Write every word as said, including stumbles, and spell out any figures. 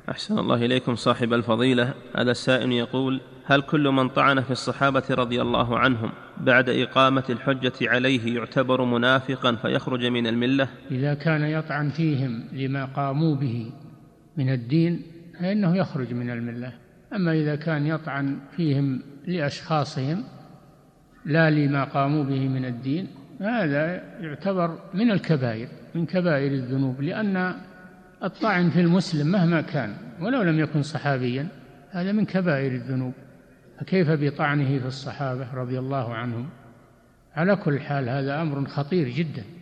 أحسن الله إليكم صاحب الفضيلة. هذا السائل يقول: هل كل من طعن في الصحابة رضي الله عنهم بعد إقامة الحجة عليه يعتبر منافقا فيخرج من الملة؟ إذا كان يطعن فيهم لما قاموا به من الدين فإنه يخرج من الملة. أما إذا كان يطعن فيهم لأشخاصهم لا لما قاموا به من الدين هذا يعتبر من الكبائر، من كبائر الذنوب، لأن الطعن في المسلم مهما كان ولو لم يكن صحابيا هذا من كبائر الذنوب، فكيف بطعنه في الصحابة رضي الله عنهم؟ على كل حال هذا أمر خطير جدا.